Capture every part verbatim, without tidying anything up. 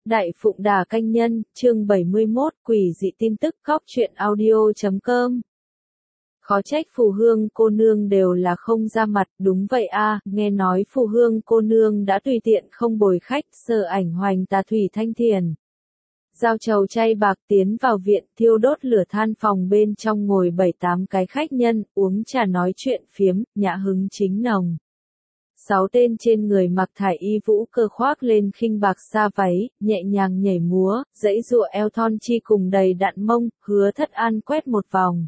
Đại Phụng Đà Canh Nhân, chương bảy mươi mốt, quỷ dị tin tức, góc truyện audio chấm com. Khó trách Phù Hương cô nương đều là không ra mặt, đúng vậy a, nghe nói Phù Hương cô nương đã tùy tiện không bồi khách, Sở Ảnh Hoành Tà Thủy Thanh Thiền. Giao trầu chay bạc tiến vào viện, thiêu đốt lửa than phòng bên trong ngồi bảy tám cái khách nhân, uống trà nói chuyện phiếm, nhã hứng chính nồng. Sáu tên trên người mặc thải y vũ cơ khoác lên khinh bạc sa váy, nhẹ nhàng nhảy múa, dãy dụa eo thon chi cùng đầy đặn mông, Hứa Thất An quét một vòng.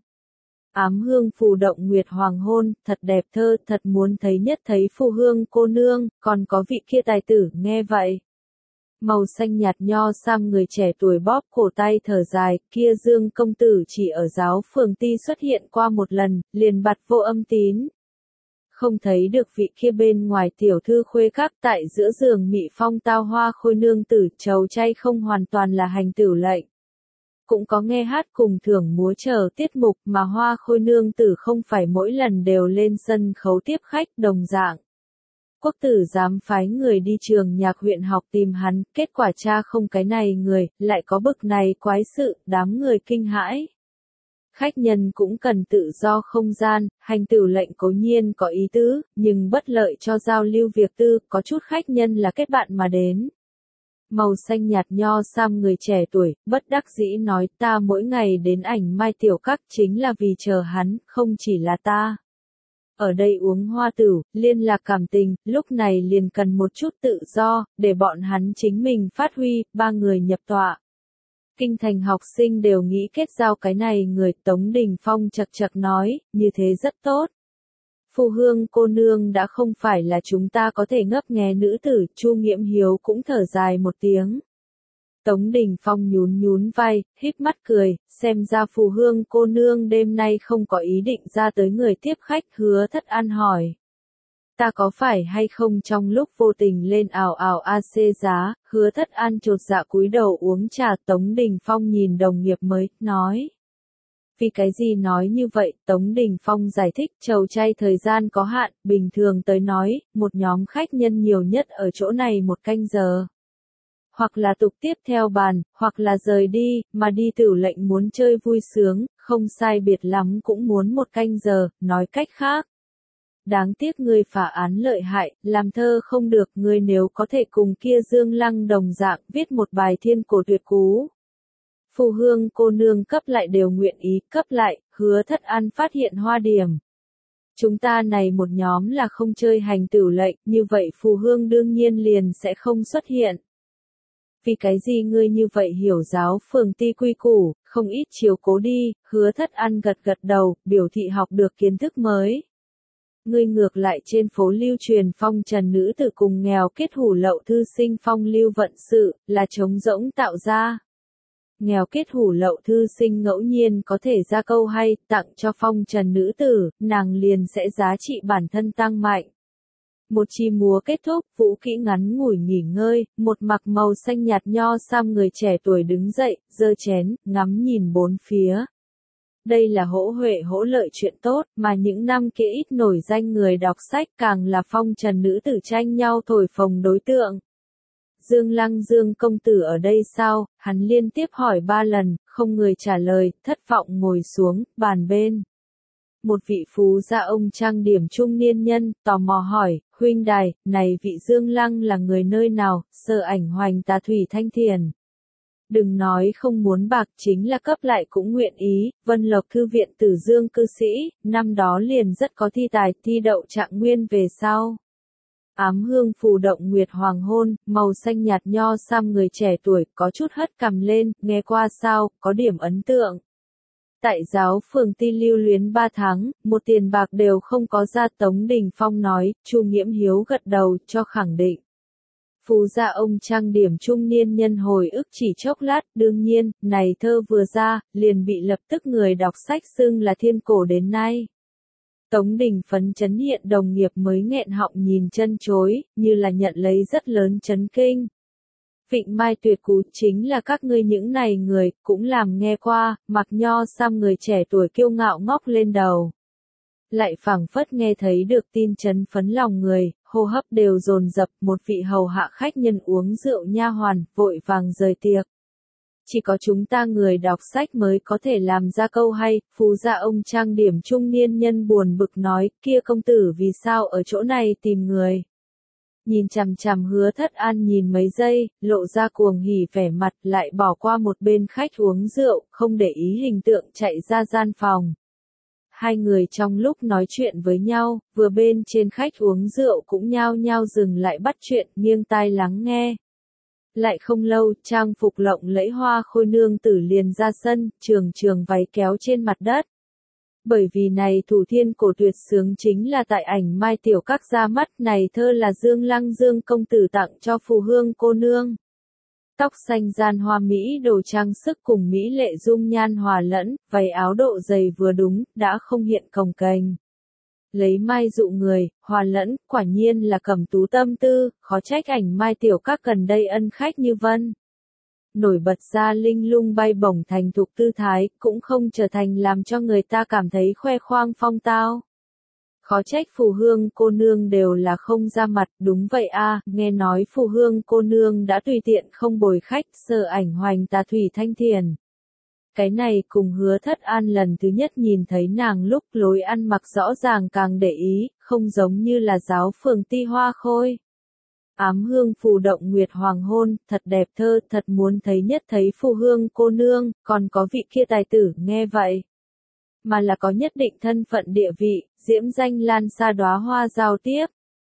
Ám hương phù động nguyệt hoàng hôn, thật đẹp thơ, thật muốn thấy nhất thấy Phù Hương cô nương, còn có vị kia tài tử, nghe vậy. Màu xanh nhạt nho sam người trẻ tuổi bóp cổ tay thở dài, kia Dương công tử chỉ ở giáo phường ti xuất hiện qua một lần, liền bặt vô âm tín. Không thấy được vị kia bên ngoài tiểu thư khuê các tại giữa giường mị phong tao hoa khôi nương tử, trầu chay không hoàn toàn là hành tửu lệnh. Cũng có nghe hát cùng thưởng múa chờ tiết mục mà hoa khôi nương tử không phải mỗi lần đều lên sân khấu tiếp khách đồng dạng. Quốc tử dám phái người đi trường nhạc huyện học tìm hắn, kết quả tra không cái này người, lại có bực này quái sự, đám người kinh hãi. Khách nhân cũng cần tự do không gian, hành tửu lệnh cố nhiên có ý tứ, nhưng bất lợi cho giao lưu việc tư, có chút khách nhân là kết bạn mà đến. Màu xanh nhạt nho sam người trẻ tuổi, bất đắc dĩ nói ta mỗi ngày đến ảnh mai tiểu các chính là vì chờ hắn, không chỉ là ta. Ở đây uống hoa tửu, liên lạc cảm tình, lúc này liền cần một chút tự do, để bọn hắn chính mình phát huy, ba người nhập tọa. Kinh thành học sinh đều nghĩ kết giao cái này người, Tống Đình Phong chật chật nói, như thế rất tốt. Phù Hương cô nương đã không phải là chúng ta có thể ngấp nghé nữ tử, Chu Nghiễm Hiếu cũng thở dài một tiếng. Tống Đình Phong nhún nhún vai, híp mắt cười, xem ra Phù Hương cô nương đêm nay không có ý định ra tới người tiếp khách. Hứa Thất An hỏi. Ta có phải hay không trong lúc vô tình lên ảo ảo a xê giá, Hứa Thất An chột dạ cúi đầu uống trà. Tống Đình Phong nhìn đồng nghiệp mới, nói. Vì cái gì nói như vậy, Tống Đình Phong giải thích, trầu chay thời gian có hạn, bình thường tới nói, một nhóm khách nhân nhiều nhất ở chỗ này một canh giờ. Hoặc là tục tiếp theo bàn, hoặc là rời đi, mà đi tửu lệnh muốn chơi vui sướng, không sai biệt lắm cũng muốn một canh giờ, nói cách khác. Đáng tiếc ngươi phá án lợi hại, làm thơ không được, ngươi nếu có thể cùng kia Dương Lăng đồng dạng, viết một bài thiên cổ tuyệt cú. Phù Hương cô nương cấp lại đều nguyện ý, cấp lại, Hứa Thất An phát hiện hoa điểm. Chúng ta này một nhóm là không chơi hành tửu lệnh, như vậy Phù Hương đương nhiên liền sẽ không xuất hiện. Vì cái gì ngươi như vậy hiểu giáo phường ti quy củ, không ít chiếu cố đi, Hứa Thất An gật gật đầu, biểu thị học được kiến thức mới. Ngươi ngược lại trên phố lưu truyền phong trần nữ tử cùng nghèo kết hủ lậu thư sinh phong lưu vận sự, là trống rỗng tạo ra. Nghèo kết hủ lậu thư sinh ngẫu nhiên có thể ra câu hay, tặng cho phong trần nữ tử, nàng liền sẽ giá trị bản thân tăng mạnh. Một chi múa kết thúc, vũ kỹ ngắn ngủi nghỉ ngơi, một mặc màu xanh nhạt nho sam người trẻ tuổi đứng dậy, giơ chén, ngắm nhìn bốn phía. Đây là hỗ huệ hỗ lợi chuyện tốt, mà những năm kia ít nổi danh người đọc sách càng là phong trần nữ tử tranh nhau thổi phồng đối tượng. Dương Lăng Dương công tử ở đây sao, hắn liên tiếp hỏi ba lần, không người trả lời, thất vọng ngồi xuống, bàn bên. Một vị phú gia ông trang điểm trung niên nhân, tò mò hỏi, huynh đài, này vị Dương Lăng là người nơi nào, Sở Ảnh Hoành Tà Thủy Thanh Thiền. Đừng nói không muốn bạc, chính là cấp lại cũng nguyện ý, Vân Lộc Thư viện Tử Dương cư sĩ, năm đó liền rất có thi tài, thi đậu trạng nguyên về sau. Ám hương phù động nguyệt hoàng hôn, màu xanh nhạt nho sam người trẻ tuổi, có chút hất cằm lên, nghe qua sao, có điểm ấn tượng. Tại giáo phường ti lưu luyến ba tháng, một tiền bạc đều không có ra. Tống Đình Phong nói, Chu Nghiễm Hiếu gật đầu, cho khẳng định. Phú gia ông trang điểm trung niên nhân hồi ức chỉ chốc lát, đương nhiên, này thơ vừa ra, liền bị lập tức người đọc sách xưng là thiên cổ đến nay. Tống Đình phấn chấn hiện đồng nghiệp mới nghẹn họng nhìn chân chối, như là nhận lấy rất lớn chấn kinh. Vịnh Mai tuyệt cú chính là các ngươi những này người, cũng làm nghe qua, mặc nho sam người trẻ tuổi kiêu ngạo ngóc lên đầu. lại phảng phất nghe thấy được tin chấn phấn lòng người, hô hấp đều dồn dập, một vị hầu hạ khách nhân uống rượu nha hoàn, vội vàng rời tiệc. Chỉ có chúng ta người đọc sách mới có thể làm ra câu hay, phú gia ông trang điểm trung niên nhân buồn bực nói, kia công tử vì sao ở chỗ này tìm người. Nhìn chằm chằm Hứa Thất An nhìn mấy giây, lộ ra cuồng hỉ vẻ mặt, lại bỏ qua một bên khách uống rượu, không để ý hình tượng chạy ra gian phòng. Hai người trong lúc nói chuyện với nhau, vừa bên trên khách uống rượu cũng nhao nhao dừng lại bắt chuyện, nghiêng tai lắng nghe. Lại không lâu, trang phục lộng lẫy hoa khôi nương tử liền ra sân, trường trường váy kéo trên mặt đất. Bởi vì này thủ thiên cổ tuyệt sướng chính là tại ảnh Mai Tiểu Các ra mắt, này thơ là Dương Lăng Dương công tử tặng cho phù hương cô nương. Tóc xanh gian hoa mỹ đồ trang sức cùng mỹ lệ dung nhan hòa lẫn, váy áo độ dày vừa đúng, đã không hiện cồng kềnh. Lấy mai dụ người, hòa lẫn, quả nhiên là cẩm tú tâm tư, khó trách ảnh Mai Tiểu Các gần đây ân khách như vân. Nổi bật ra linh lung bay bổng thành thục tư thái, cũng không trở thành làm cho người ta cảm thấy khoe khoang phong tao. Khó trách phù hương cô nương đều là không ra mặt, đúng vậy a, nghe nói phù hương cô nương đã tùy tiện không bồi khách, sờ ảnh hoành tà thủy thanh thiền. Cái này cùng Hứa Thất An lần thứ nhất nhìn thấy nàng lúc lối ăn mặc rõ ràng càng để ý, không giống như là giáo phường ti hoa khôi. Ám hương phù động nguyệt hoàng hôn, thật đẹp thơ, thật muốn thấy nhất thấy phù hương cô nương, còn có vị kia tài tử, nghe vậy. Mà là có nhất định thân phận địa vị, diễm danh lan xa đóa hoa giao tiếp.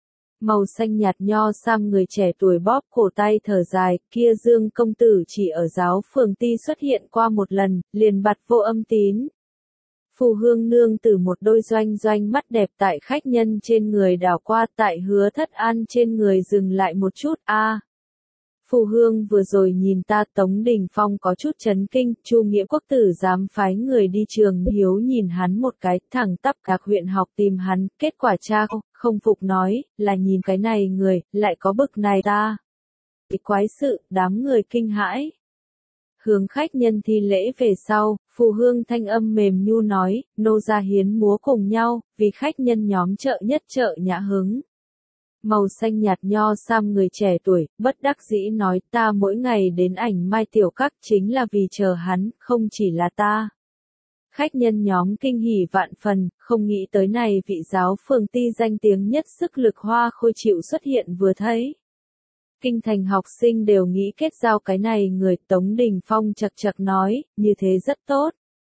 Màu xanh nhạt nho sam người trẻ tuổi bóp cổ tay thở dài, kia Dương công tử chỉ ở giáo phường ti xuất hiện qua một lần, liền bặt vô âm tín. Phù hương nương từ một đôi doanh doanh mắt đẹp tại khách nhân trên người đảo qua, tại Hứa Thất An trên người dừng lại một chút, a. À, phù hương vừa rồi nhìn ta. Tống Đình Phong có chút chấn kinh, Chu Nghĩa Quốc tử dám phái người đi Trường Hiếu nhìn hắn một cái, thẳng tắp các huyện học tìm hắn, kết quả cha không, không phục nói, là nhìn cái này người, lại có bực này ta. Quái sự, đám người kinh hãi. Hướng khách nhân thi lễ về sau, phù hương thanh âm mềm nhu nói, nô gia hiến múa cùng nhau, vì khách nhân nhóm trợ nhất trợ nhã hứng. Màu xanh nhạt nho sam người trẻ tuổi, bất đắc dĩ nói, ta mỗi ngày đến ảnh Mai Tiểu Các chính là vì chờ hắn, không chỉ là ta. Khách nhân nhóm kinh hỉ vạn phần, không nghĩ tới này vị giáo phường ti danh tiếng nhất sức lực hoa khôi chịu xuất hiện vừa thấy. Kinh thành học sinh đều nghĩ kết giao cái này người. Tống Đình Phong chật chật nói, như thế rất tốt.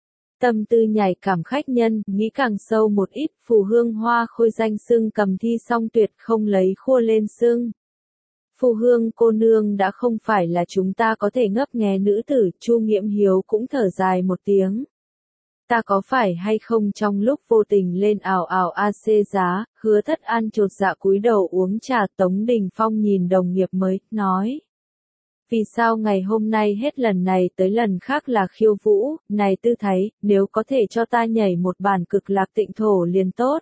Tâm tư nhạy cảm khách nhân, nghĩ càng sâu một ít, phù hương hoa khôi danh xưng cầm thi song tuyệt không lấy khua lên xưng. Phù hương cô nương đã không phải là chúng ta có thể ngấp nghé nữ tử, Chu Nghiễm Hiếu cũng thở dài một tiếng. Ta có phải hay không trong lúc vô tình lên ảo ảo a xê giá, Hứa Thất An chột dạ cúi đầu uống trà. Tống Đình Phong nhìn đồng nghiệp mới, nói. Vì sao ngày hôm nay hết lần này tới lần khác là khiêu vũ, này tư thấy, nếu có thể cho ta nhảy một bản cực lạc tịnh thổ liền tốt.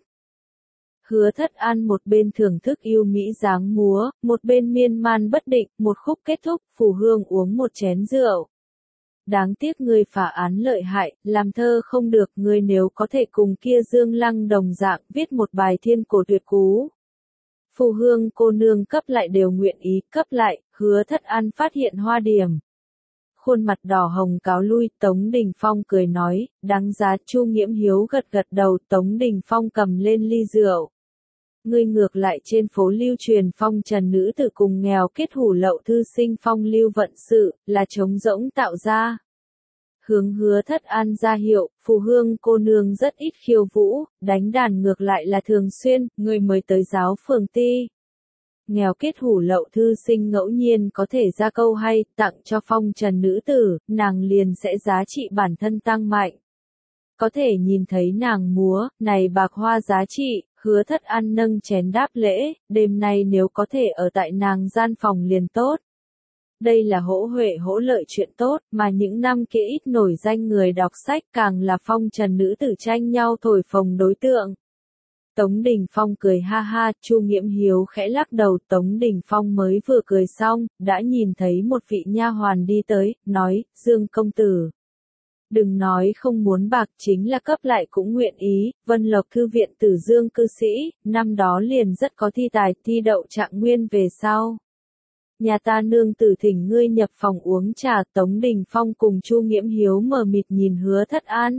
Hứa Thất An một bên thưởng thức yêu mỹ dáng múa, một bên miên man bất định, một khúc kết thúc, phù hương uống một chén rượu. Đáng tiếc ngươi phá án lợi hại, làm thơ không được, ngươi nếu có thể cùng kia Dương Lăng đồng dạng viết một bài thiên cổ tuyệt cú. Phù hương cô nương cấp lại đều nguyện ý, cấp lại, Hứa Thất An phát hiện hoa điểm. Khuôn mặt đỏ hồng cáo lui, Tống Đình Phong cười nói, đáng giá. Chu Nghiễm Hiếu gật gật đầu, Tống Đình Phong cầm lên ly rượu. Ngươi ngược lại trên phố lưu truyền phong trần nữ tử cùng nghèo kết hủ lậu thư sinh phong lưu vận sự, là trống rỗng tạo ra. Hướng Hứa Thất An ra hiệu, phù hương cô nương rất ít khiêu vũ, đánh đàn ngược lại là thường xuyên, người mới tới giáo phường ti. Nghèo kết hủ lậu thư sinh ngẫu nhiên có thể ra câu hay, tặng cho phong trần nữ tử, nàng liền sẽ giá trị bản thân tăng mạnh. Có thể nhìn thấy nàng múa, này bạc hoa giá trị. Hứa Thất An nâng chén đáp lễ, đêm nay nếu có thể ở tại nàng gian phòng liền tốt. Đây là hỗ huệ hỗ lợi chuyện tốt, mà những năm kia ít nổi danh người đọc sách càng là phong trần nữ tử tranh nhau thổi phồng đối tượng. Tống Đình Phong cười ha ha, Chu Nghiễm Hiếu khẽ lắc đầu. Tống Đình Phong mới vừa cười xong, đã nhìn thấy một vị nha hoàn đi tới, nói, Dương công tử. Đừng nói không muốn bạc, chính là cấp lại cũng nguyện ý. Vân Lộc Thư viện Tử Dương cư sĩ, năm đó liền rất có thi tài, thi đậu trạng nguyên về sau. Nhà ta nương tử thỉnh ngươi nhập phòng uống trà. Tống Đình Phong cùng Chu Nghiễm Hiếu mờ mịt nhìn Hứa Thất An.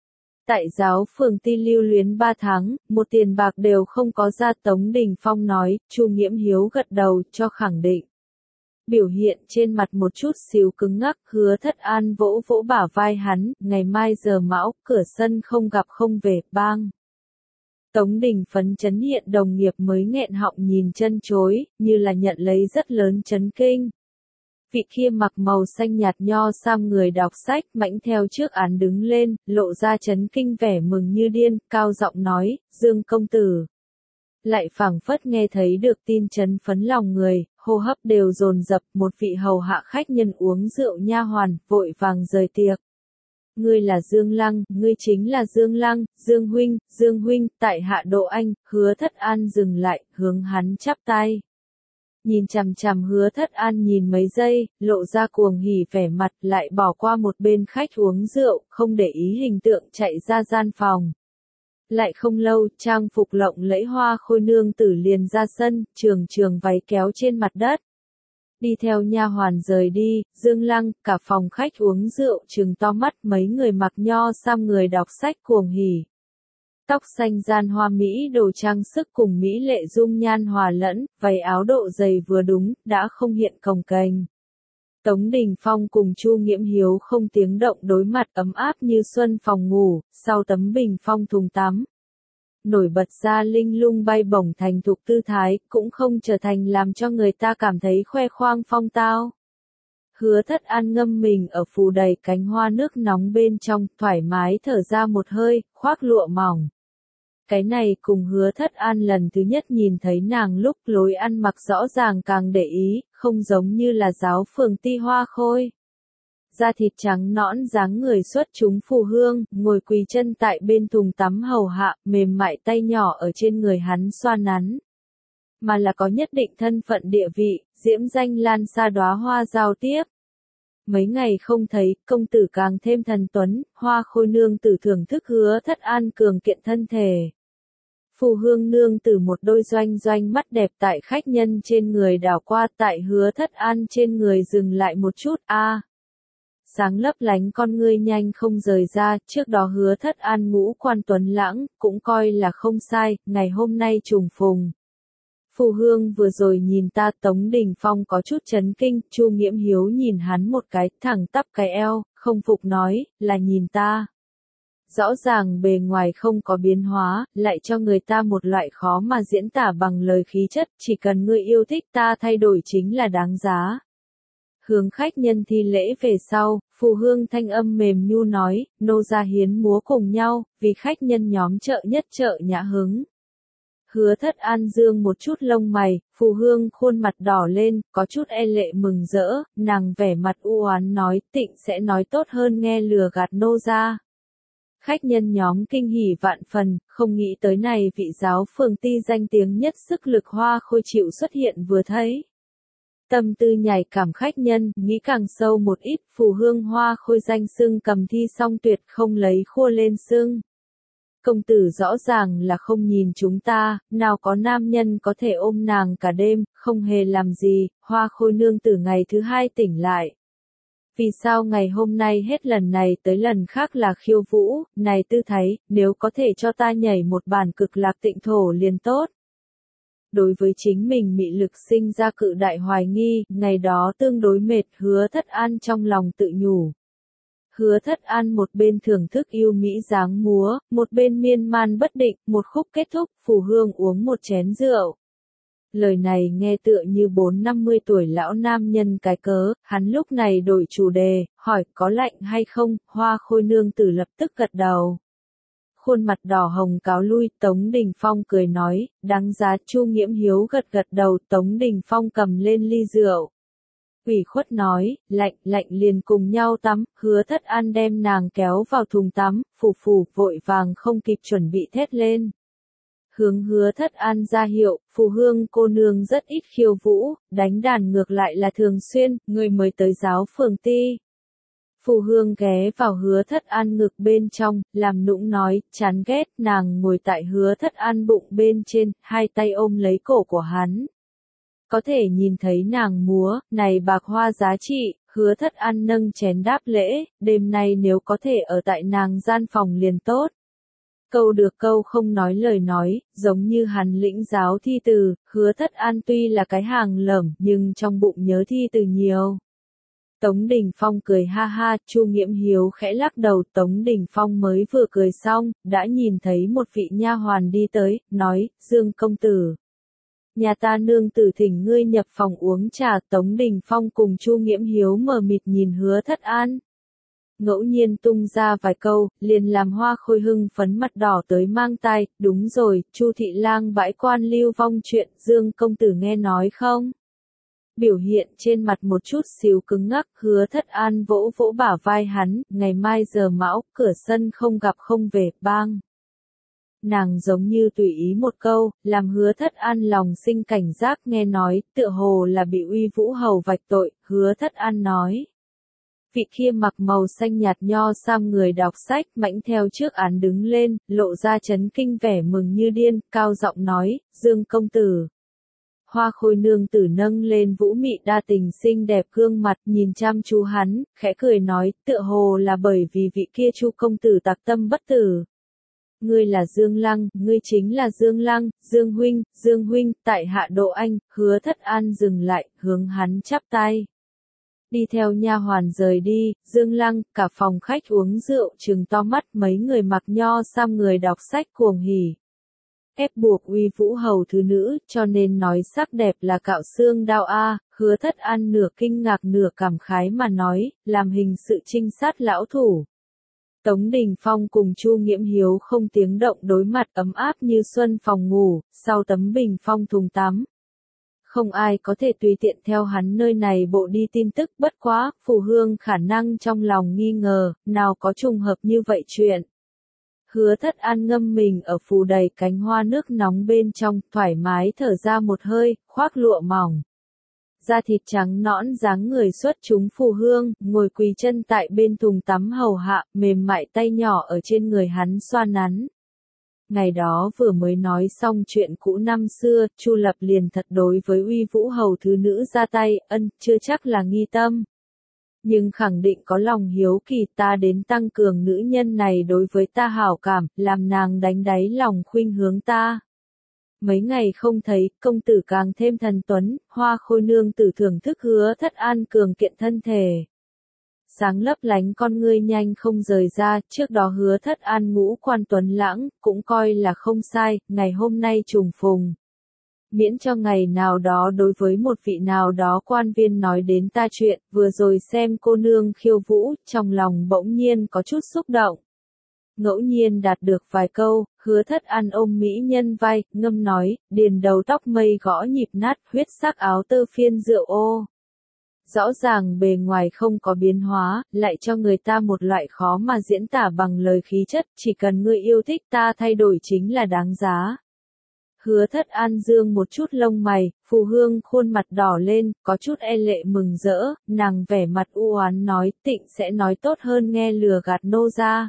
Tại giáo phường ti lưu luyến ba tháng, một tiền bạc đều không có ra. Tống Đình Phong nói, Chu Nghiễm Hiếu gật đầu cho khẳng định. Biểu hiện trên mặt một chút xíu cứng ngắc. Hứa Thất An vỗ vỗ bả vai hắn, ngày mai giờ mão, cửa sân không gặp không về, bang. Tống Đình phấn chấn hiện đồng nghiệp mới nghẹn họng nhìn chân chối, như là nhận lấy rất lớn chấn kinh. Vị kia mặc màu xanh nhạt nho sam người đọc sách mãnh theo trước án đứng lên, lộ ra chấn kinh vẻ mừng như điên, cao giọng nói, Dương công tử. Lại phảng phất nghe thấy được tin chấn phấn lòng người, hô hấp đều dồn dập. Một vị hầu hạ khách nhân uống rượu nha hoàn, vội vàng rời tiệc. Ngươi là Dương Lăng, ngươi chính là Dương Lăng, Dương huynh, Dương huynh, tại hạ độ anh. Hứa Thất An dừng lại, hướng hắn chắp tay. Nhìn chằm chằm Hứa Thất An nhìn mấy giây, lộ ra cuồng hỉ vẻ mặt, lại bỏ qua một bên khách uống rượu, không để ý hình tượng chạy ra gian phòng. Lại không lâu, trang phục lộng lẫy Hoa Khôi nương tử liền ra sân, trường trường váy kéo trên mặt đất. Đi theo nha hoàn rời đi. Dương Lăng, cả phòng khách uống rượu trừng to mắt. Mấy người mặc nho sam người đọc sách cuồng hỉ. Tóc xanh gian hoa mỹ đồ trang sức cùng mỹ lệ dung nhan hòa lẫn, váy áo độ dày vừa đúng, đã không hiện cồng kềnh. Tống Đình Phong cùng Chu Nghiễm Hiếu không tiếng động đối mặt ấm áp như xuân phòng ngủ, sau tấm bình phong thùng tắm. Nổi bật ra linh lung bay bổng thành thục tư thái, cũng không trở thành làm cho người ta cảm thấy khoe khoang phong tao. Hứa Thất An ngâm mình ở phủ đầy cánh hoa nước nóng bên trong, thoải mái thở ra một hơi, khoác lụa mỏng. Cái này cùng Hứa Thất An lần thứ nhất nhìn thấy nàng lúc lối ăn mặc rõ ràng càng để ý, không giống như là giáo phường ti Hoa Khôi. Da thịt trắng nõn dáng người xuất chúng phù hương, ngồi quỳ chân tại bên thùng tắm hầu hạ, mềm mại tay nhỏ ở trên người hắn xoa nắn. Mà là có nhất định thân phận địa vị, diễm danh lan xa đóa hoa giao tiếp. Mấy ngày không thấy, công tử càng thêm thần tuấn, Hoa Khôi nương tử thưởng thức Hứa Thất An cường kiện thân thể. Phù hương nương tử một đôi doanh doanh mắt đẹp tại khách nhân trên người đảo qua, tại Hứa Thất An trên người dừng lại một chút, a à. Sáng lấp lánh con ngươi nhanh không rời ra, trước đó Hứa Thất An ngũ quan tuấn lãng, cũng coi là không sai, ngày hôm nay trùng phùng. Phù hương vừa rồi nhìn ta. Tống Đình Phong có chút chấn kinh, Chu Nghiễm Hiếu nhìn hắn một cái, thẳng tắp cái eo, không phục nói, là nhìn ta. Rõ ràng bề ngoài không có biến hóa, lại cho người ta một loại khó mà diễn tả bằng lời khí chất, chỉ cần ngươi yêu thích ta thay đổi chính là đáng giá. Hướng khách nhân thi lễ về sau, phù hương thanh âm mềm nhu nói, nô gia hiến múa cùng nhau, vì khách nhân nhóm chợ nhất chợ nhã hứng. Hứa Thất An dương một chút lông mày, phù hương khuôn mặt đỏ lên, có chút e lệ mừng rỡ, nàng vẻ mặt u oán nói, tịnh sẽ nói tốt hơn nghe lừa gạt nô gia. Khách nhân nhóm kinh hỉ vạn phần, không nghĩ tới này vị giáo phường ti danh tiếng nhất sức lực Hoa Khôi chịu xuất hiện vừa thấy. Tâm tư nhạy cảm khách nhân, nghĩ càng sâu một ít, phù hương Hoa Khôi danh xưng cầm thi song tuyệt không lấy khua lên xưng. Công tử rõ ràng là không nhìn chúng ta, nào có nam nhân có thể ôm nàng cả đêm, không hề làm gì. Hoa Khôi nương tử ngày thứ hai tỉnh lại. Vì sao ngày hôm nay hết lần này tới lần khác là khiêu vũ, này tư thấy, nếu có thể cho ta nhảy một bản cực lạc tịnh thổ liền tốt. Đối với chính mình mị lực sinh ra cự đại hoài nghi, ngày đó tương đối mệt. Hứa Thất An trong lòng tự nhủ. Hứa Thất An một bên thưởng thức yêu mỹ dáng múa, một bên miên man bất định, một khúc kết thúc, phù hương uống một chén rượu. Lời này nghe tựa như bốn năm mươi tuổi lão nam nhân cái cớ, hắn lúc này đổi chủ đề, hỏi có lạnh hay không. Hoa Khôi nương tử lập tức gật đầu. Khuôn mặt đỏ hồng cáo lui. Tống Đình Phong cười nói, đáng giá. Chu Nghiễm Hiếu gật gật đầu. Tống Đình Phong cầm lên ly rượu. Ủy khuất nói, lạnh, lạnh liền cùng nhau tắm. Hứa Thất An đem nàng kéo vào thùng tắm, phù phù vội vàng không kịp chuẩn bị thét lên. Hướng Hứa Thất An ra hiệu, phù hương cô nương rất ít khiêu vũ, đánh đàn ngược lại là thường xuyên, người mới tới giáo phường ti. Phù Hương ghé vào Hứa Thất An ngực bên trong, làm nũng nói, chán ghét, nàng ngồi tại Hứa Thất An bụng bên trên, hai tay ôm lấy cổ của hắn. Có thể nhìn thấy nàng múa, này bạc hoa giá trị, Hứa Thất An nâng chén đáp lễ, đêm nay nếu có thể ở tại nàng gian phòng liền tốt. Câu được câu không nói lời nói, giống như hắn lĩnh giáo thi từ, Hứa Thất An tuy là cái hàng lởm nhưng trong bụng nhớ thi từ nhiều. Tống Đình Phong cười ha ha, Chu Nghiễm Hiếu khẽ lắc đầu, Tống Đình Phong mới vừa cười xong, đã nhìn thấy một vị nha hoàn đi tới, nói, Dương công tử. Nhà ta nương tử thỉnh ngươi nhập phòng uống trà. Tống Đình Phong cùng Chu Nghiễm Hiếu mờ mịt nhìn Hứa Thất An. Ngẫu nhiên tung ra vài câu, liền làm Hoa Khôi hưng phấn mặt đỏ tới mang tai, đúng rồi, Chu thị lang bãi quan lưu vong chuyện, Dương công tử nghe nói không? Biểu hiện trên mặt một chút xíu cứng ngắc, Hứa Thất An vỗ vỗ bả vai hắn, ngày mai giờ mão, cửa sân không gặp không về, bang. Nàng giống như tùy ý một câu, làm Hứa Thất An lòng sinh cảnh giác, nghe nói, tựa hồ là bị Uy Vũ Hầu vạch tội, Hứa Thất An nói. Vị kia mặc màu xanh nhạt nho sam người đọc sách, mãnh theo trước án đứng lên, lộ ra chấn kinh vẻ mừng như điên, cao giọng nói, Dương công tử. Hoa Khôi nương tử nâng lên vũ mị đa tình xinh đẹp gương mặt, nhìn chăm chú hắn, khẽ cười nói, tựa hồ là bởi vì vị kia Chu công tử tạc tâm bất tử. Ngươi là Dương Lăng, ngươi chính là Dương Lăng, Dương huynh, Dương huynh, tại hạ độ anh. Hứa Thất An dừng lại, hướng hắn chắp tay. Đi theo nha hoàn rời đi, Dương Lăng, cả phòng khách uống rượu, trừng to mắt, mấy người mặc nho sam người đọc sách cuồng hỉ. Ép buộc Uy Vũ Hầu thứ nữ, cho nên nói sắc đẹp là cạo xương đao a. Hứa Thất An nửa kinh ngạc nửa cảm khái mà nói, làm hình sự trinh sát lão thủ. Tống Đình Phong cùng Chu Nghiễm Hiếu không tiếng động đối mặt ấm áp như xuân phòng ngủ, sau tấm bình phong thùng tắm. Không ai có thể tùy tiện theo hắn nơi này bộ đi tin tức, bất quá, Phù Hương khả năng trong lòng nghi ngờ, nào có trùng hợp như vậy chuyện. Hứa Thất An ngâm mình ở phù đầy cánh hoa nước nóng bên trong, thoải mái thở ra một hơi, khoác lụa mỏng. Da thịt trắng nõn dáng người xuất chúng Phù Hương, ngồi quỳ chân tại bên thùng tắm hầu hạ, mềm mại tay nhỏ ở trên người hắn xoa nắn. Ngày đó vừa mới nói xong chuyện cũ năm xưa, Chu Lập liền thật đối với Uy Vũ Hầu thứ nữ ra tay, ân, chưa chắc là nghi tâm. Nhưng khẳng định có lòng hiếu kỳ, ta đến tăng cường nữ nhân này đối với ta hảo cảm, làm nàng đánh đáy lòng khuynh hướng ta. Mấy ngày không thấy, công tử càng thêm thần tuấn, Hoa Khôi nương tử thưởng thức Hứa Thất An cường kiện thân thể. Sáng lấp lánh con ngươi nhanh không rời ra, trước đó Hứa Thất An ngũ quan tuấn lãng, cũng coi là không sai, ngày hôm nay trùng phùng. Miễn cho ngày nào đó đối với một vị nào đó quan viên nói đến ta chuyện, vừa rồi xem cô nương khiêu vũ, trong lòng bỗng nhiên có chút xúc động. Ngẫu nhiên đạt được vài câu, Hứa Thất An ôm mỹ nhân vai, ngâm nói, điền đầu tóc mây gõ nhịp nát, huyết sắc áo tơ phiên rượu ô. Rõ ràng bề ngoài không có biến hóa, lại cho người ta một loại khó mà diễn tả bằng lời khí chất, chỉ cần ngươi yêu thích ta thay đổi chính là đáng giá. Hứa Thất An dương một chút lông mày, Phù Hương khuôn mặt đỏ lên, có chút e lệ mừng rỡ, nàng vẻ mặt u oán nói, tịnh sẽ nói tốt hơn nghe lừa gạt nô ra.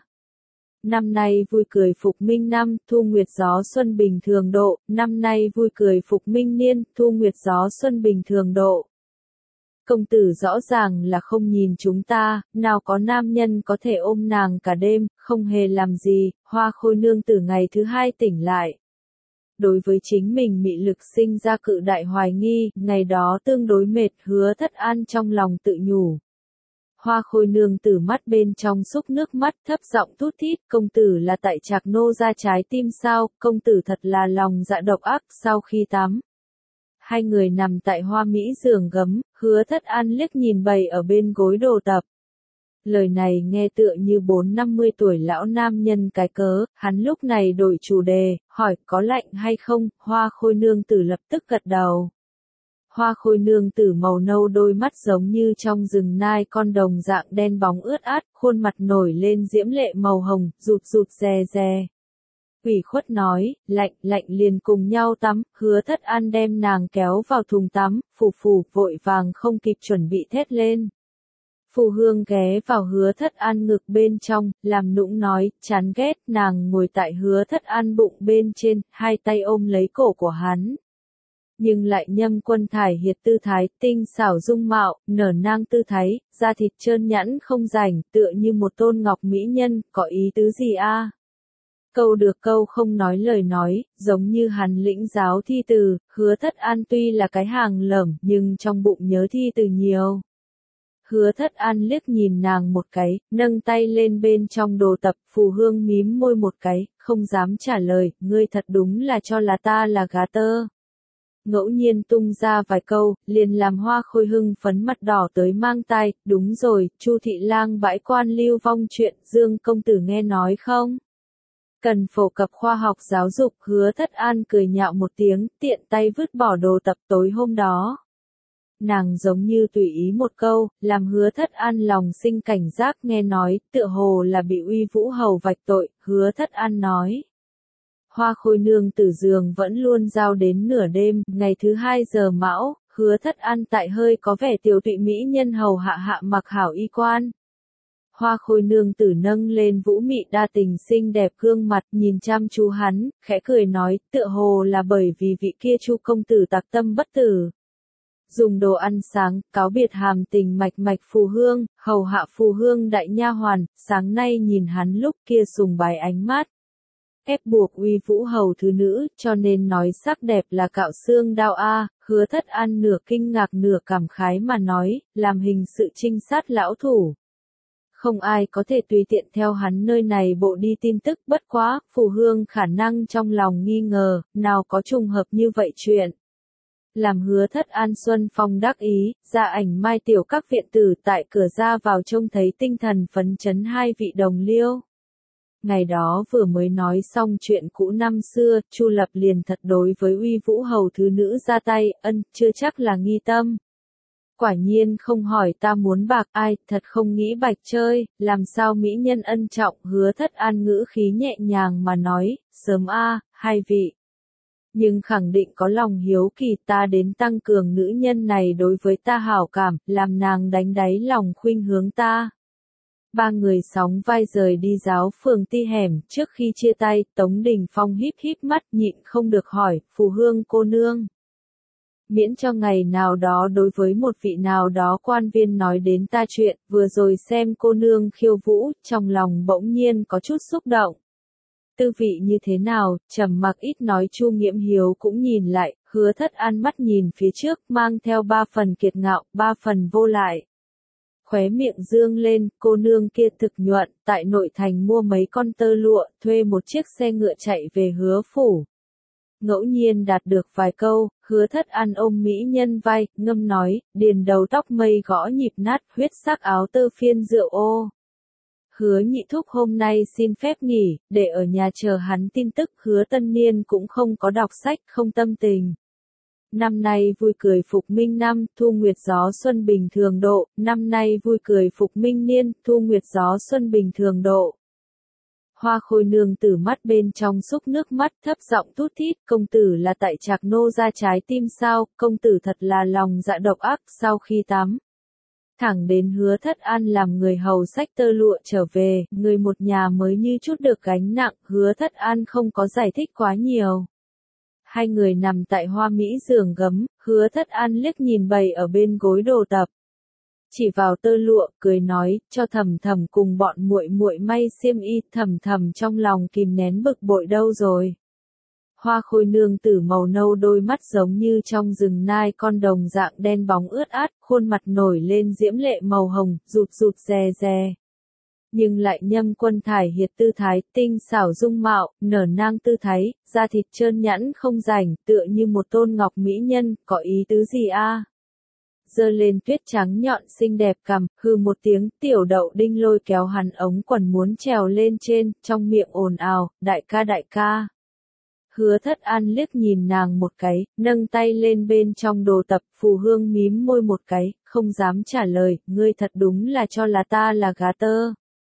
Năm nay vui cười phục minh năm, thu nguyệt gió xuân bình thường độ, năm nay vui cười phục minh niên, thu nguyệt gió xuân bình thường độ. Công tử rõ ràng là không nhìn chúng ta, nào có nam nhân có thể ôm nàng cả đêm, không hề làm gì, Hoa Khôi nương tử ngày thứ hai tỉnh lại. Đối với chính mình mị lực sinh ra cự đại hoài nghi, ngày đó tương đối mệt, Hứa Thất An trong lòng tự nhủ. Hoa Khôi nương tử mắt bên trong xúc nước mắt, thấp giọng thút thít, công tử là tại Trạc nô ra trái tim sao, công tử thật là lòng dạ độc ác. Sau khi tắm, hai người nằm tại hoa mỹ giường gấm, Hứa Thất An liếc nhìn bày ở bên gối đồ tập. Lời này nghe tựa như bốn năm mươi tuổi lão nam nhân cái cớ, hắn lúc này đổi chủ đề, hỏi có lạnh hay không, Hoa Khôi nương tử lập tức gật đầu. Hoa Khôi nương tử màu nâu đôi mắt giống như trong rừng nai con đồng dạng đen bóng ướt át, khuôn mặt nổi lên diễm lệ màu hồng, rụt rụt rè rè. Ủy khuất nói, lạnh, lạnh liền cùng nhau tắm, Hứa Thất An đem nàng kéo vào thùng tắm, phù phù, vội vàng không kịp chuẩn bị thét lên. Phù Hương ghé vào Hứa Thất An ngực bên trong, làm nũng nói, chán ghét, nàng ngồi tại Hứa Thất An bụng bên trên, hai tay ôm lấy cổ của hắn. Nhưng lại nhâm quân thải hiệt tư thái, tinh xảo dung mạo, nở nang tư thái, da thịt trơn nhẵn không rảnh, tựa như một tôn ngọc mỹ nhân, có ý tứ gì a? Câu được câu không nói lời nói, giống như hắn lĩnh giáo thi từ, Hứa Thất An tuy là cái hàng lởm, nhưng trong bụng nhớ thi từ nhiều. Hứa Thất An liếc nhìn nàng một cái, nâng tay lên bên trong đồ tập, Phù Hương mím môi một cái, không dám trả lời, ngươi thật đúng là cho là ta là gà tơ. Ngẫu nhiên tung ra vài câu, liền làm Hoa Khôi hưng phấn mặt đỏ tới mang tai, đúng rồi, Chu thị lang bãi quan lưu vong chuyện, Dương công tử nghe nói không? Cần phổ cập khoa học giáo dục, Hứa Thất An cười nhạo một tiếng, tiện tay vứt bỏ đồ tập tối hôm đó. Nàng giống như tùy ý một câu, làm Hứa Thất An lòng sinh cảnh giác nghe nói, tựa hồ là bị Uy Vũ Hầu vạch tội, Hứa Thất An nói. Hoa Khôi nương tử giường vẫn luôn giao đến nửa đêm, ngày thứ hai giờ mão, Hứa Thất An tại hơi có vẻ tiểu tụy mỹ nhân hầu hạ hạ mặc hảo y quan. Hoa Khôi nương tử nâng lên vũ mị đa tình xinh đẹp gương mặt nhìn chăm chú hắn, khẽ cười nói, tựa hồ là bởi vì vị kia Chu công tử tạc tâm bất tử. Dùng đồ ăn sáng, cáo biệt hàm tình mạch mạch Phù Hương, hầu hạ Phù Hương đại nha hoàn, sáng nay nhìn hắn lúc kia sùng bái ánh mắt. Ép buộc Uy Vũ Hầu thứ nữ, cho nên nói sắc đẹp là cạo xương đao a. Hứa Thất An nửa kinh ngạc nửa cảm khái mà nói, làm hình sự trinh sát lão thủ. Không ai có thể tùy tiện theo hắn nơi này bộ đi tin tức, bất quá, Phù Hương khả năng trong lòng nghi ngờ, nào có trùng hợp như vậy chuyện. Làm Hứa Thất An Xuân Phong đắc ý, ra ảnh Mai tiểu các viện tử tại cửa ra vào trông thấy tinh thần phấn chấn hai vị đồng liêu. Ngày đó vừa mới nói xong chuyện cũ năm xưa, Chu Lập liền thật đối với Uy Vũ Hầu thứ nữ ra tay, ân, chưa chắc là nghi tâm. Quả nhiên không hỏi ta muốn bạc ai, thật không nghĩ bạch chơi, làm sao mỹ nhân ân trọng, Hứa Thất An ngữ khí nhẹ nhàng mà nói, sớm a, hai vị. Nhưng khẳng định có lòng hiếu kỳ ta đến tăng cường nữ nhân này đối với ta hảo cảm, làm nàng đánh đáy lòng khuynh hướng ta. Ba người sóng vai rời đi giáo phường Ti Hẻm, trước khi chia tay, Tống Đình Phong híp híp mắt nhịn không được hỏi, Phù Hương cô nương. Miễn cho ngày nào đó đối với một vị nào đó quan viên nói đến ta chuyện, vừa rồi xem cô nương khiêu vũ, trong lòng bỗng nhiên có chút xúc động. Tư vị như thế nào, trầm mặc ít nói Chu Nghiễm Hiếu cũng nhìn lại, Hứa Thất An mắt nhìn phía trước, mang theo ba phần kiệt ngạo, ba phần vô lại. Khóe miệng dương lên, cô nương kia thực nhuận, tại nội thành mua mấy con tơ lụa, thuê một chiếc xe ngựa chạy về Hứa phủ. Ngẫu nhiên đạt được vài câu, Hứa Thất An ôm mỹ nhân vai, ngâm nói, điền đầu tóc mây gõ nhịp nát, huyết sắc áo tơ phiên rượu ô. Hứa nhị thúc hôm nay xin phép nghỉ, để ở nhà chờ hắn tin tức, Hứa tân niên cũng không có đọc sách, không tâm tình. Năm nay vui cười phục minh năm, thu nguyệt gió xuân bình thường độ, năm nay vui cười phục minh niên, thu nguyệt gió xuân bình thường độ. Hoa Khôi nương tử mắt bên trong xúc nước mắt thấp giọng tút thít, công tử là tại Trạc Nô ra trái tim sao, công tử thật là lòng dạ độc ác, sau khi tắm. Thẳng đến Hứa Thất An làm người hầu xách tơ lụa trở về, người một nhà mới như chút được gánh nặng, Hứa Thất An không có giải thích quá nhiều. Hai người nằm tại hoa mỹ giường gấm, Hứa Thất An liếc nhìn bày ở bên gối đồ tập. Chỉ vào tơ lụa, cười nói, cho Thầm Thầm cùng bọn muội muội may xiêm y, Thầm Thầm trong lòng kìm nén bực bội đâu rồi. Hoa Khôi nương tử màu nâu đôi mắt giống như trong rừng nai con đồng dạng đen bóng ướt át, khuôn mặt nổi lên diễm lệ màu hồng, rụt rụt rè rè. Nhưng lại nhâm quân thải hiệt tư thái, tinh xảo dung mạo, nở nang tư thái, da thịt trơn nhẵn không rảnh, tựa như một tôn ngọc mỹ nhân, có ý tứ gì a? Giơ lên tuyết trắng nhọn xinh đẹp cằm, hừ một tiếng, tiểu đậu đinh lôi kéo hắn ống quần muốn trèo lên trên, trong miệng ồn ào, đại ca đại ca. Hứa Thất An liếc nhìn nàng một cái, nâng tay lên bên trong đồ tập, Phù Hương mím môi một cái, không dám trả lời, ngươi thật đúng là cho là ta là gà tơ.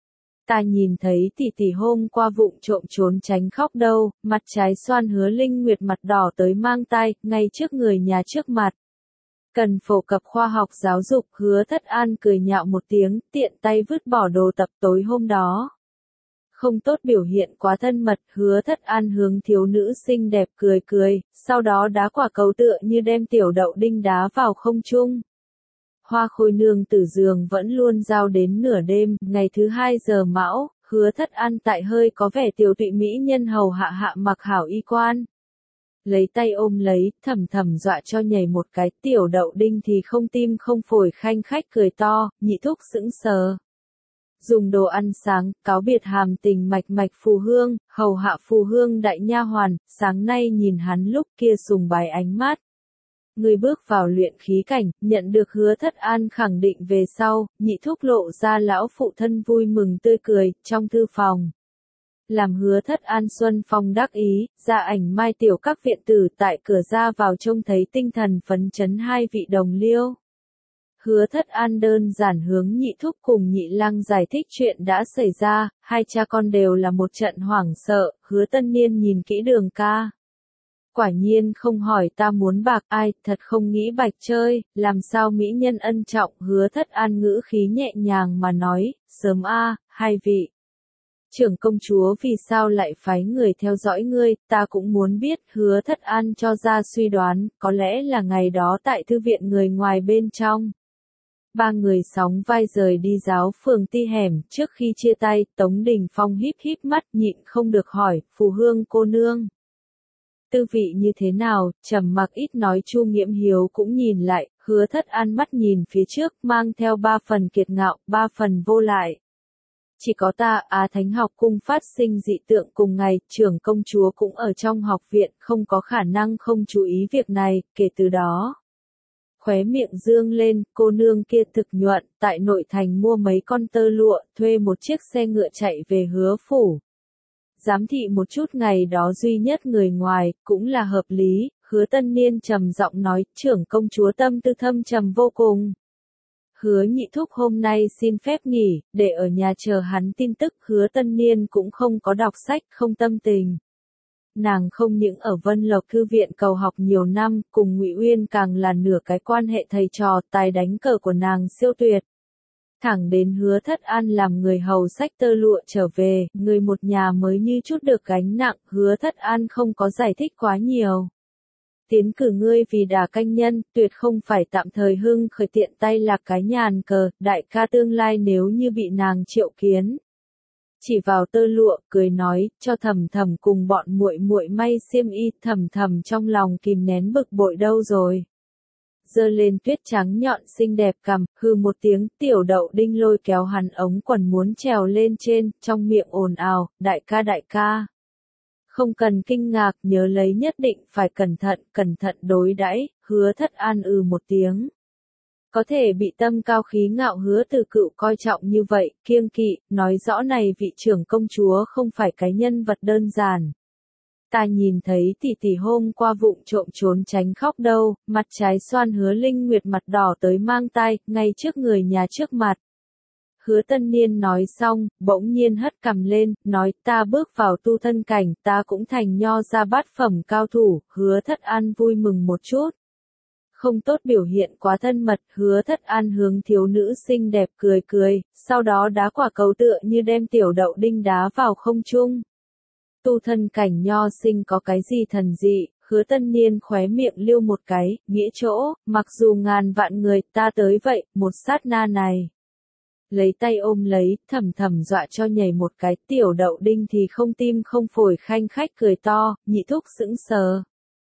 Ta nhìn thấy tỷ tỷ hôm qua vụng trộm trốn tránh khóc đâu, mặt trái xoan Hứa Linh Nguyệt mặt đỏ tới mang tai, ngay trước người nhà trước mặt. Cần phổ cập khoa học giáo dục, Hứa Thất An cười nhạo một tiếng, tiện tay vứt bỏ đồ tập tối hôm đó. Không tốt biểu hiện quá thân mật, Hứa Thất An hướng thiếu nữ xinh đẹp cười cười, sau đó đá quả cầu tựa như đem tiểu đậu đinh đá vào không trung. Hoa Khôi nương tử giường vẫn luôn giao đến nửa đêm, ngày thứ hai giờ mão, Hứa Thất An tại hơi có vẻ tiểu tụy mỹ nhân hầu hạ hạ mặc hảo y quan. Lấy tay ôm lấy, thầm thầm dọa cho nhảy một cái, tiểu đậu đinh thì không tim không phổi khanh khách cười to, nhị thúc sững sờ. Dùng đồ ăn sáng, cáo biệt hàm tình mạch mạch phù hương, hầu hạ phù hương đại nha hoàn, sáng nay nhìn hắn lúc kia sùng bái ánh mắt. Người bước vào luyện khí cảnh, nhận được Hứa Thất An khẳng định về sau, nhị thúc lộ ra lão phụ thân vui mừng tươi cười, trong thư phòng. Làm Hứa Thất An xuân phong đắc ý, ra ảnh mai tiểu các viện tử tại cửa ra vào trông thấy tinh thần phấn chấn hai vị đồng liêu. Hứa Thất An đơn giản hướng nhị thúc cùng nhị lăng giải thích chuyện đã xảy ra, hai cha con đều là một trận hoảng sợ, Hứa Tân Niên nhìn kỹ Đường ca. Quả nhiên không hỏi ta muốn bạc ai, thật không nghĩ bạch chơi, làm sao mỹ nhân ân trọng, Hứa Thất An ngữ khí nhẹ nhàng mà nói, sớm a, hai vị. Trưởng công chúa vì sao lại phái người theo dõi ngươi, ta cũng muốn biết, Hứa Thất An cho ra suy đoán, có lẽ là ngày đó tại thư viện người ngoài bên trong. Ba người sóng vai rời đi giáo phường Ti Hẻm, trước khi chia tay, Tống Đình Phong híp híp mắt nhịn không được hỏi, phù hương cô nương. Tư vị như thế nào, trầm mặc ít nói Chu Nghiễm Hiếu cũng nhìn lại, Hứa Thất An mắt nhìn phía trước, mang theo ba phần kiệt ngạo, ba phần vô lại. Chỉ có ta, Á Thánh học cung phát sinh dị tượng cùng ngày, trưởng công chúa cũng ở trong học viện, không có khả năng không chú ý việc này, kể từ đó. Khóe miệng dương lên, cô nương kia thực nhuận, tại nội thành mua mấy con tơ lụa, thuê một chiếc xe ngựa chạy về Hứa phủ. Giám thị một chút ngày đó duy nhất người ngoài, cũng là hợp lý, Hứa Tân Niên trầm giọng nói, trưởng công chúa tâm tư thâm trầm vô cùng. Hứa nhị thúc hôm nay xin phép nghỉ, để ở nhà chờ hắn tin tức, Hứa Tân Niên cũng không có đọc sách, không tâm tình. Nàng không những ở Vân Lộc Thư viện cầu học nhiều năm, cùng Ngụy Uyên càng là nửa cái quan hệ thầy trò, tài đánh cờ của nàng siêu tuyệt. Thẳng đến Hứa Thất An làm người hầu sách tơ lụa trở về, người một nhà mới như chút được gánh nặng, Hứa Thất An không có giải thích quá nhiều. Tiến cử ngươi vì đà canh nhân, tuyệt không phải tạm thời hưng khởi tiện tay lạc cái nhàn cờ, đại ca tương lai nếu như bị nàng triệu kiến. Chỉ vào tơ lụa, cười nói, cho Thầm Thầm cùng bọn muội muội may xiêm y, Thầm Thầm trong lòng kìm nén bực bội đâu rồi. Giơ lên tuyết trắng nhọn xinh đẹp cằm, hư một tiếng, tiểu đậu đinh lôi kéo hắn ống quần muốn trèo lên trên, trong miệng ồn ào, đại ca đại ca. Không cần kinh ngạc, nhớ lấy nhất định phải cẩn thận, cẩn thận đối đãi, Hứa Thất An ừ một tiếng. Có thể bị tâm cao khí ngạo Hứa Từ Cựu coi trọng như vậy, kiêng kỵ, nói rõ này vị trưởng công chúa không phải cái nhân vật đơn giản. Ta nhìn thấy tỷ tỷ hôm qua vụng trộm trốn tránh khóc đâu, mặt trái xoan Hứa Linh Nguyệt mặt đỏ tới mang tai, ngay trước người nhà trước mặt. Hứa Tân Niên nói xong, bỗng nhiên hất cằm lên, nói ta bước vào tu thân cảnh, ta cũng thành nho ra bát phẩm cao thủ, Hứa Thất An vui mừng một chút. Không tốt biểu hiện quá thân mật, Hứa Thất An hướng thiếu nữ xinh đẹp cười cười, sau đó đá quả cầu tựa như đem tiểu đậu đinh đá vào không trung. Tu thân cảnh nho sinh có cái gì thần dị, Hứa Tân Niên khóe miệng liêu một cái, nghĩa chỗ, mặc dù ngàn vạn người ta tới vậy, một sát na này. Lấy tay ôm lấy, thầm thầm dọa cho nhảy một cái, tiểu đậu đinh thì không tim không phổi khanh khách cười to, nhị thúc sững sờ.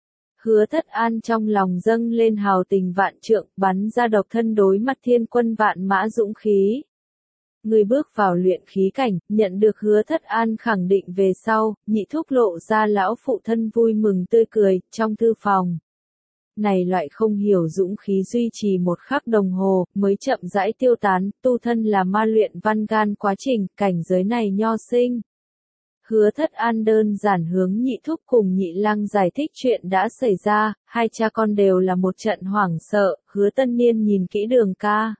Hứa Thất An trong lòng dâng lên hào tình vạn trượng, bắn ra độc thân đối mặt thiên quân vạn mã dũng khí. Người bước vào luyện khí cảnh, nhận được Hứa Thất An khẳng định về sau, nhị thúc lộ ra lão phụ thân vui mừng tươi cười, trong thư phòng. Này loại không hiểu dũng khí duy trì một khắc đồng hồ, mới chậm rãi tiêu tán, tu thân là ma luyện văn gan quá trình, cảnh giới này nho sinh. Hứa Thất An đơn giản hướng nhị thúc cùng nhị lăng giải thích chuyện đã xảy ra, hai cha con đều là một trận hoảng sợ, Hứa Tân Niên nhìn kỹ Đường ca.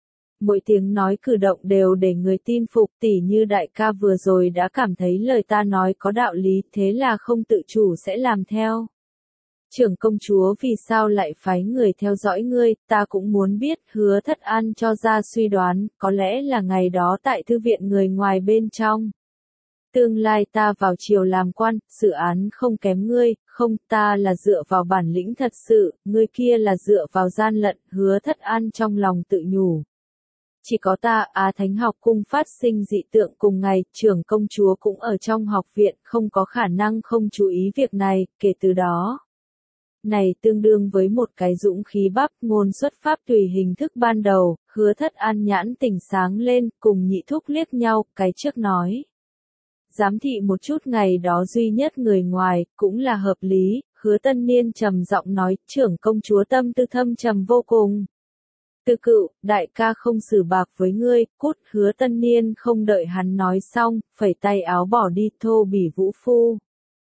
Mỗi tiếng nói cử động đều để người tin phục, tỉ như đại ca vừa rồi đã cảm thấy lời ta nói có đạo lý, thế là không tự chủ sẽ làm theo. Trưởng công chúa vì sao lại phái người theo dõi ngươi, ta cũng muốn biết. Hứa Thất An cho ra suy đoán, có lẽ là ngày đó tại thư viện người ngoài bên trong. Tương lai ta vào triều làm quan, dự án không kém ngươi, không, ta là dựa vào bản lĩnh thật sự, ngươi kia là dựa vào gian lận. Hứa Thất An trong lòng tự nhủ. Chỉ có ta, Á Thánh học cung phát sinh dị tượng cùng ngày, trưởng công chúa cũng ở trong học viện, không có khả năng không chú ý việc này, kể từ đó. Này tương đương với một cái dũng khí bắp ngôn xuất pháp tùy hình thức ban đầu. Hứa Thất An nhãn tỉnh sáng lên, cùng nhị thúc liếc nhau, cái trước nói. Giám thị một chút ngày đó duy nhất người ngoài, cũng là hợp lý. Hứa Tân Niên trầm giọng nói, trưởng công chúa tâm tư thâm trầm vô cùng. Tư Cựu, đại ca không xử bạc với ngươi, cút. Hứa Tân Niên không đợi hắn nói xong, phẩy tay áo bỏ đi. Thô bỉ vũ phu.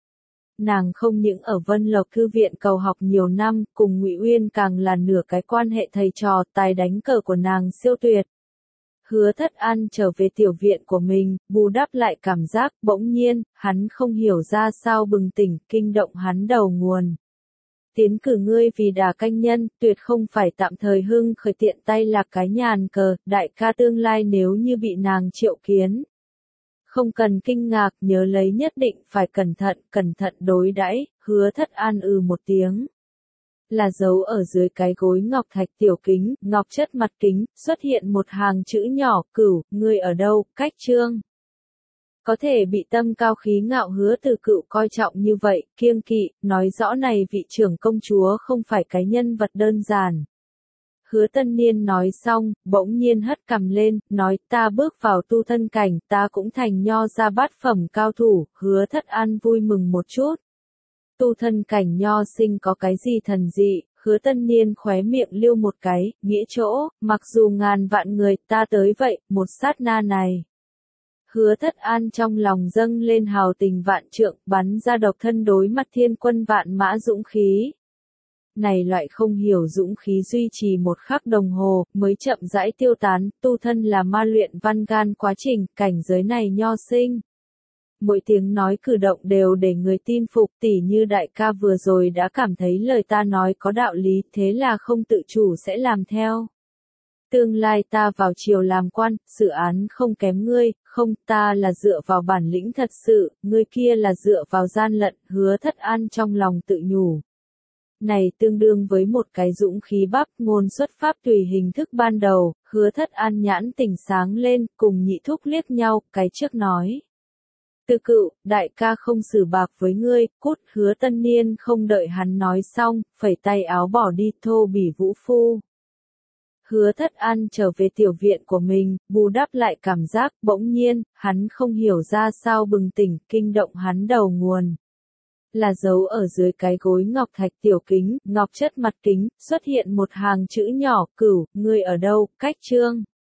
Nàng không những ở Vân Lộc Thư viện cầu học nhiều năm, cùng Ngụy Uyên càng là nửa cái quan hệ thầy trò, tài đánh cờ của nàng siêu tuyệt. Hứa Thất An trở về tiểu viện của mình, bù đắp lại cảm giác, bỗng nhiên, hắn không hiểu ra sao bừng tỉnh, kinh động hắn đầu nguồn. Tiến cử ngươi vì đà canh nhân, tuyệt không phải tạm thời hưng khởi tiện tay lạc cái nhàn cờ, đại ca tương lai nếu như bị nàng triệu kiến. Không cần kinh ngạc, nhớ lấy nhất định phải cẩn thận, cẩn thận đối đãi. Hứa Thất An ừ một tiếng. Là dấu ở dưới cái gối ngọc thạch tiểu kính, ngọc chất mặt kính, xuất hiện một hàng chữ nhỏ, Cửu, ngươi ở đâu, cách Trương. Có thể bị tâm cao khí ngạo Hứa Từ Cựu coi trọng như vậy, kiêng kỵ, nói rõ này vị trưởng công chúa không phải cái nhân vật đơn giản. Hứa Tân Niên nói xong, bỗng nhiên hất cằm lên, nói ta bước vào tu thân cảnh, ta cũng thành nho ra bát phẩm cao thủ. Hứa Thất An vui mừng một chút. Tu thân cảnh nho sinh có cái gì thần dị? Hứa Tân Niên khóe miệng liêu một cái, nghĩa chỗ, mặc dù ngàn vạn người ta tới vậy, một sát na này. Hứa Thất An trong lòng dâng lên hào tình vạn trượng, bắn ra độc thân đối mặt thiên quân vạn mã dũng khí. Này loại không hiểu dũng khí duy trì một khắc đồng hồ, mới chậm rãi tiêu tán, tu thân là ma luyện văn gan quá trình, cảnh giới này nho sinh. Mỗi tiếng nói cử động đều để người tin phục, tỉ như đại ca vừa rồi đã cảm thấy lời ta nói có đạo lý, thế là không tự chủ sẽ làm theo. Tương lai ta vào triều làm quan, dự án không kém ngươi, không, ta là dựa vào bản lĩnh thật sự, ngươi kia là dựa vào gian lận. Hứa Thất An trong lòng tự nhủ. Này tương đương với một cái dũng khí bắp ngôn xuất pháp tùy hình thức ban đầu. Hứa Thất An nhãn tỉnh sáng lên, cùng nhị thúc liếc nhau, cái trước nói. Tư Cựu, đại ca không xử bạc với ngươi, cút. Hứa Tân Niên không đợi hắn nói xong, phẩy tay áo bỏ đi. Thô bỉ vũ phu. Hứa Thất An trở về tiểu viện của mình, bù đắp lại cảm giác, bỗng nhiên, hắn không hiểu ra sao bừng tỉnh, kinh động hắn đầu nguồn. Là dấu ở dưới cái gối ngọc thạch tiểu kính, ngọc chất mặt kính, xuất hiện một hàng chữ nhỏ, Cửu, ngươi ở đâu, cách Trương.